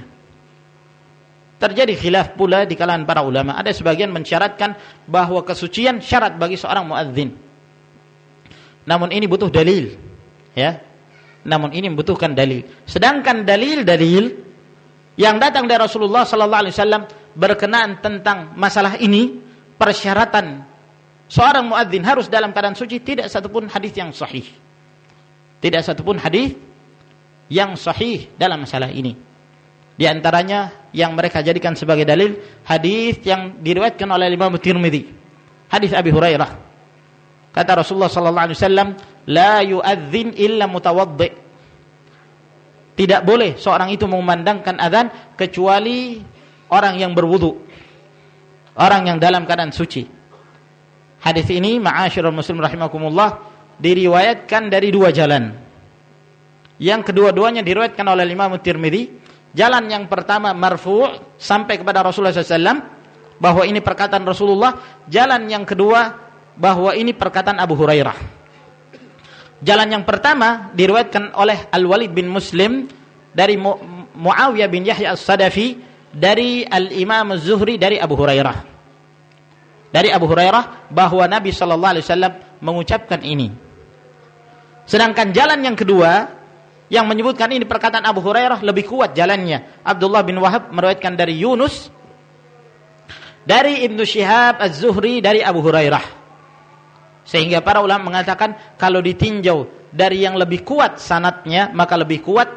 A: Terjadi khilaf pula di kalangan para ulama. Ada sebagian mensyaratkan bahwa kesucian syarat bagi seorang muadzin. Namun ini butuh dalil, ya. Namun ini membutuhkan dalil. Sedangkan dalil-dalil yang datang dari Rasulullah sallallahu alaihi wasallam berkenaan tentang masalah ini, persyaratan seorang muadzin harus dalam keadaan suci, tidak satupun hadis yang sahih. Tidak satupun hadis yang sahih dalam masalah ini. Di antaranya yang mereka jadikan sebagai dalil hadis yang diriwayatkan oleh Imam Tirmidzi, hadis Abi Hurairah. Kata Rasulullah sallallahu alaihi wasallam, "La yu'adzin illa mutawaddi." Tidak boleh seorang itu mengumandangkan azan kecuali orang yang berwudu, orang yang dalam keadaan suci. Hadis ini, ma'asyiral muslim rahimakumullah, diriwayatkan dari dua jalan. Yang kedua-duanya diriwayatkan oleh Imam Tirmidzi. Jalan yang pertama marfu' sampai kepada Rasulullah SAW bahwa ini perkataan Rasulullah. Jalan yang kedua bahwa ini perkataan Abu Hurairah. Jalan yang pertama diriwayatkan oleh Al-Walid bin Muslim dari Muawiyah bin Yahya As-Sadafi dari Al-Imam Az-Zuhri dari Abu Hurairah. Dari Abu Hurairah bahwa Nabi sallallahu alaihi wasallam mengucapkan ini. Sedangkan jalan yang kedua yang menyebutkan ini perkataan Abu Hurairah lebih kuat jalannya. Abdullah bin Wahab meriwayatkan dari Yunus dari Ibnu Syihab Az-Zuhri dari Abu Hurairah. Sehingga para ulama mengatakan kalau ditinjau dari yang lebih kuat sanadnya, maka lebih kuat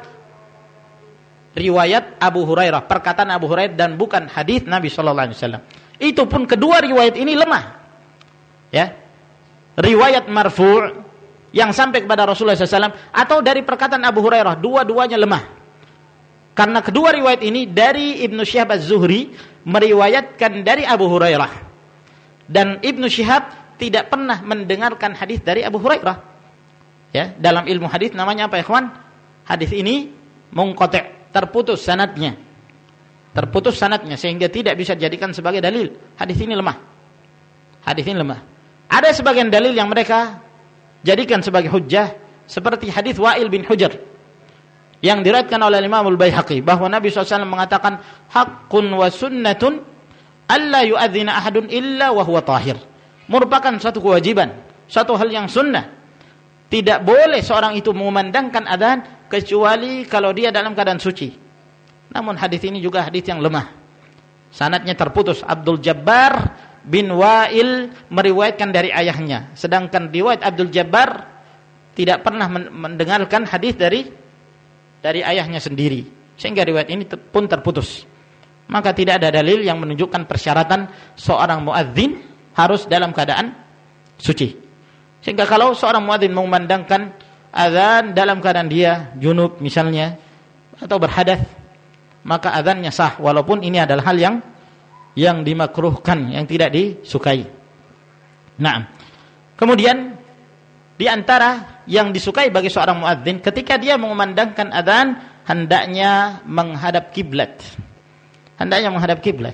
A: riwayat Abu Hurairah, perkataan Abu Hurairah dan bukan hadis Nabi sallallahu alaihi wasallam. Itu pun kedua riwayat ini lemah. Ya. Riwayat marfu' yang sampai kepada Rasulullah SAW atau dari perkataan Abu Hurairah, dua-duanya lemah. Karena kedua riwayat ini dari Ibnu Syihab Az-Zuhri meriwayatkan dari Abu Hurairah. Dan Ibnu Syihab tidak pernah mendengarkan hadis dari Abu Hurairah. Ya, dalam ilmu hadis namanya apa, ikhwan? Hadis ini munqati', terputus sanadnya. Terputus sanadnya sehingga tidak bisa dijadikan sebagai dalil. Hadis ini lemah. Hadis ini lemah. Ada sebagian dalil yang mereka jadikan sebagai hujjah seperti hadis Wa'il bin Hujr yang diriwayatkan oleh Imam Al-Baihaqi bahwa Nabi SAW mengatakan haqqun wa sunnatun alla yu'adzina ahadun illa wa huwa tahir. Merupakan suatu kewajiban, suatu hal yang sunnah. Tidak boleh seorang itu mengumandangkan adzan kecuali kalau dia dalam keadaan suci. Namun hadis ini juga hadis yang lemah. Sanadnya terputus. Abdul Jabbar bin Wa'il meriwayatkan dari ayahnya, sedangkan riwayat Abdul Jabbar tidak pernah mendengarkan hadis dari ayahnya sendiri, sehingga riwayat ini pun terputus. Maka tidak ada dalil yang menunjukkan persyaratan seorang muadzin harus dalam keadaan suci. Sehingga kalau seorang muadzin mengumandangkan azan dalam keadaan dia junub misalnya atau berhadas, maka azannya sah walaupun ini adalah hal yang dimakruhkan, yang tidak disukai. Nah, kemudian di antara yang disukai bagi seorang muadzin ketika dia mengumandangkan adzan hendaknya menghadap kiblat. Hendaknya menghadap kiblat.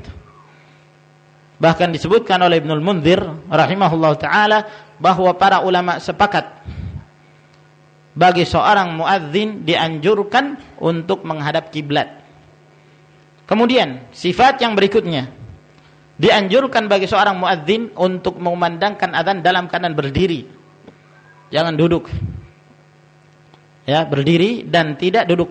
A: Bahkan disebutkan oleh Ibnul Munzir rahimahullah taala bahwa para ulama sepakat bagi seorang muadzin dianjurkan untuk menghadap kiblat. Kemudian sifat yang berikutnya, dianjurkan bagi seorang muadzin untuk mengumandangkan adzan dalam keadaan berdiri. Jangan duduk. Ya, berdiri dan tidak duduk.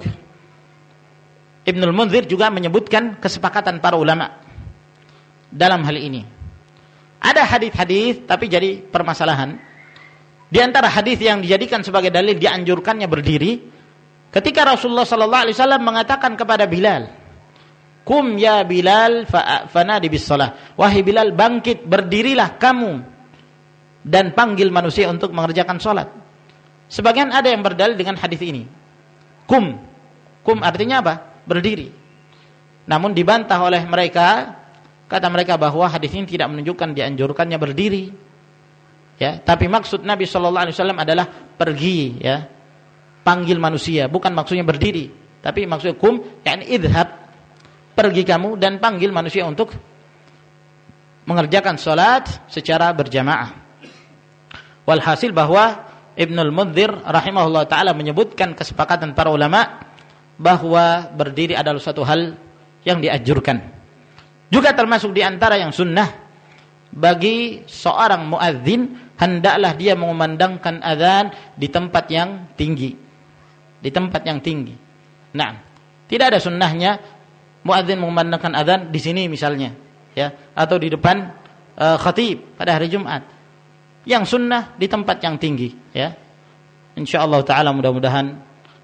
A: Ibnul Munzir juga menyebutkan kesepakatan para ulama dalam hal ini. Ada hadis-hadis tapi jadi permasalahan. Di antara hadis yang dijadikan sebagai dalil dianjurkannya berdiri, ketika Rasulullah sallallahu alaihi wasallam mengatakan kepada Bilal, "Kum ya Bilal fanadi bis shalah." Wahai Bilal, bangkit, berdirilah kamu dan panggil manusia untuk mengerjakan salat. Sebagian ada yang berdalil dengan hadis ini. Kum artinya apa? Berdiri. Namun dibantah oleh mereka, kata mereka bahwa hadis ini tidak menunjukkan dianjurkannya berdiri. Ya, tapi maksud Nabi sallallahu alaihi wasallam adalah pergi, ya. Panggil manusia, bukan maksudnya berdiri, tapi maksudnya yakni idhab, pergi kamu dan panggil manusia untuk mengerjakan salat secara berjamaah. Walhasil bahwa Ibnul Munzir rahimahullah ta'ala menyebutkan kesepakatan para ulama bahwa berdiri adalah suatu hal yang dianjurkan. Juga termasuk di antara yang sunnah bagi seorang muadzin, hendaklah dia mengumandangkan azan di tempat yang tinggi. Di tempat yang tinggi. Nah, tidak ada sunnahnya muadzin mengumandangkan azan di sini misalnya, ya, atau di depan khatib pada hari Jumat. Yang sunnah di tempat yang tinggi, ya. Insyaallah taala mudah-mudahan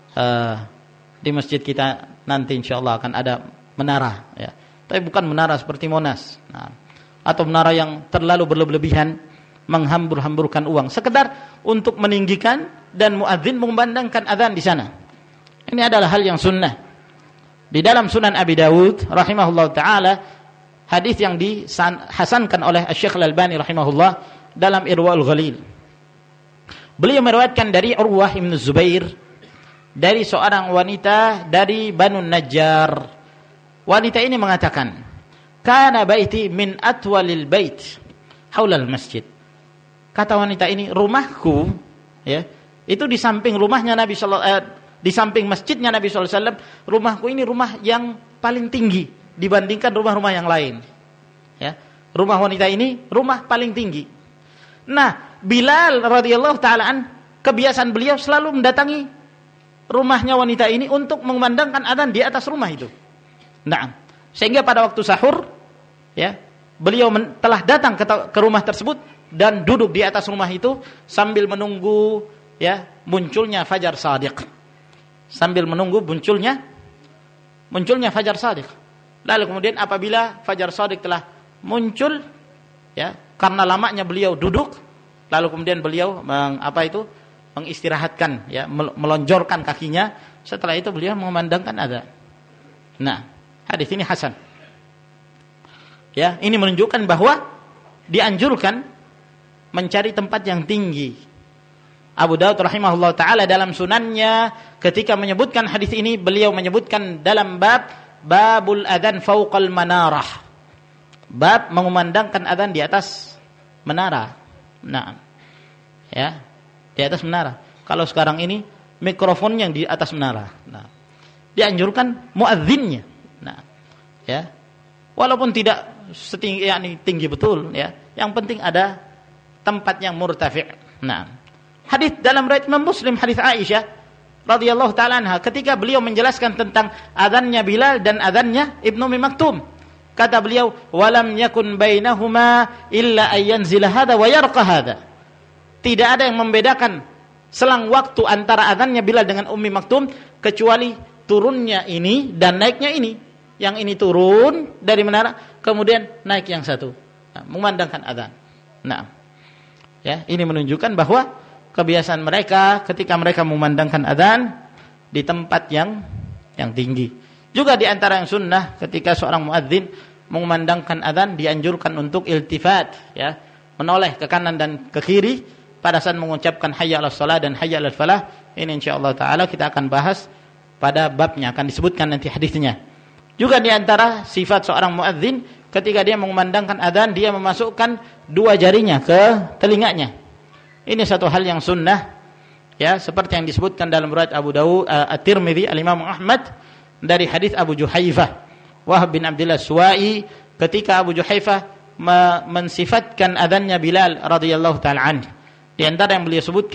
A: di masjid kita nanti insyaallah akan ada menara, ya. Tapi bukan menara seperti Monas. Nah, atau menara yang terlalu berlebihan menghambur-hamburkan uang, sekedar untuk meninggikan dan muadzin mengumandangkan azan di sana. Ini adalah hal yang sunnah. Di dalam Sunan Abi Dawud rahimahullah taala, hadis yang dihasankan oleh Syekh Al-Albani rahimahullah dalam Irwaul Ghalil. Beliau meriwayatkan dari Urwah bin Zubair dari seorang wanita dari Banu Najjar. Wanita ini mengatakan, "Kana baiti min atwalil bait haulal masjid." Kata wanita ini, rumahku, ya, itu di samping rumahnya Nabi di samping masjidnya Nabi sallallahu alaihi wasallam, rumahku ini rumah yang paling tinggi dibandingkan rumah-rumah yang lain. Ya, rumah wanita ini rumah paling tinggi. Nah, Bilal radhiyallahu ta'ala kebiasaan beliau selalu mendatangi rumahnya wanita ini untuk mengumandangkan adzan di atas rumah itu. Nah, sehingga pada waktu sahur, ya, beliau telah datang ke rumah tersebut dan duduk di atas rumah itu sambil menunggu, ya, munculnya fajar shadiq. Sambil menunggu munculnya fajar shadiq. Lalu kemudian apabila fajar shadiq telah muncul, ya, karena lamanya beliau duduk, lalu kemudian beliau mengistirahatkan, ya, melonjorkan kakinya. Setelah itu beliau mengumandangkan adzan. Nah, hadis ini hasan. Ya, ini menunjukkan bahwa dianjurkan mencari tempat yang tinggi. Abu Daud rahimahullah taala dalam sunannya ketika menyebutkan hadis ini, beliau menyebutkan dalam babul adzan fauqal manarah. Bab mengumandangkan adzan di atas menara. Nah, ya, di atas menara. Kalau sekarang ini mikrofon yang di atas menara. Nah, dianjurkan muadzinnya. Nah, ya, walaupun tidak setinggi, yakni tinggi betul, ya, yang penting ada tempat yang murtafi'. Nah, hadis dalam riwayat Imam Muslim, hadis Aisyah radhiyallahu taala anha ketika beliau menjelaskan tentang adzannya Bilal dan adzannya Ibnu Ummi Maktum. Kata beliau, "Walam yakun bainahuma illa ayyanzila hadza wa yarqa hadza." Tidak ada yang membedakan selang waktu antara adzannya Bilal dengan Ummi Maktum kecuali turunnya ini dan naiknya ini. Yang ini turun dari menara, kemudian naik yang satu. Nah, memandangkan adzan. Nah, ya, ini menunjukkan bahwa kebiasaan mereka ketika mereka memandangkan adzan di tempat yang tinggi. Juga di antara yang sunnah ketika seorang muadzin mengumandangkan adzan dianjurkan untuk iltifat, ya, menoleh ke kanan dan ke kiri pada saat mengucapkan hayya 'alas shalah dan hayya 'alal falah. Ini insyaallah taala kita akan bahas pada babnya, akan disebutkan nanti hadisnya. Juga di antara sifat seorang muadzin ketika dia mengumandangkan adzan, dia memasukkan dua jarinya ke telinganya. Ini satu hal yang sunnah, ya, seperti yang disebutkan dalam riwayat Abu Dawud, At-Tirmidzi, Al-Imam Ahmad dari hadis Abu Juhaifah Wahab bin Abdullah Suwa'i ketika Abu Juhaifah mensifatkan adzannya Bilal radhiyallahu taala anhu. Di antara yang beliau sebutkan,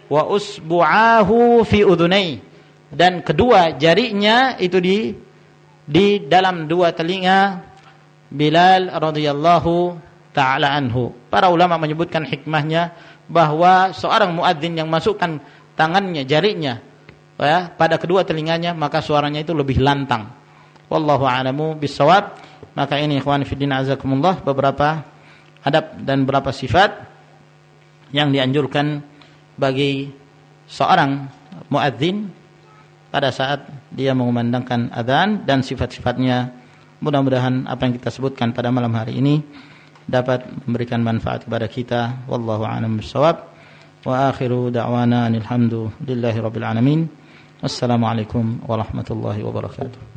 A: wa usbu'ahu fi udhunai, dan kedua jarinya itu di dalam dua telinga Bilal radhiyallahu ta'ala anhu. Para ulama menyebutkan hikmahnya bahwa seorang muadzin yang masukkan tangannya, jarinya ya, pada kedua telinganya, maka suaranya itu lebih lantang. Wallahu a'lamu bissawab. Maka ini ikhwan fillah azakumullah, beberapa adab dan beberapa sifat yang dianjurkan bagi seorang muadzin pada saat dia mengumandangkan adzan, dan sifat-sifatnya mudah-mudahan apa yang kita sebutkan pada malam hari ini dapat memberikan manfaat kepada kita. Wallahu a'lam bissawab. Wa akhiru da'wana alhamdulillahi rabbil alamin. Wassalamualaikum warahmatullahi wabarakatuh.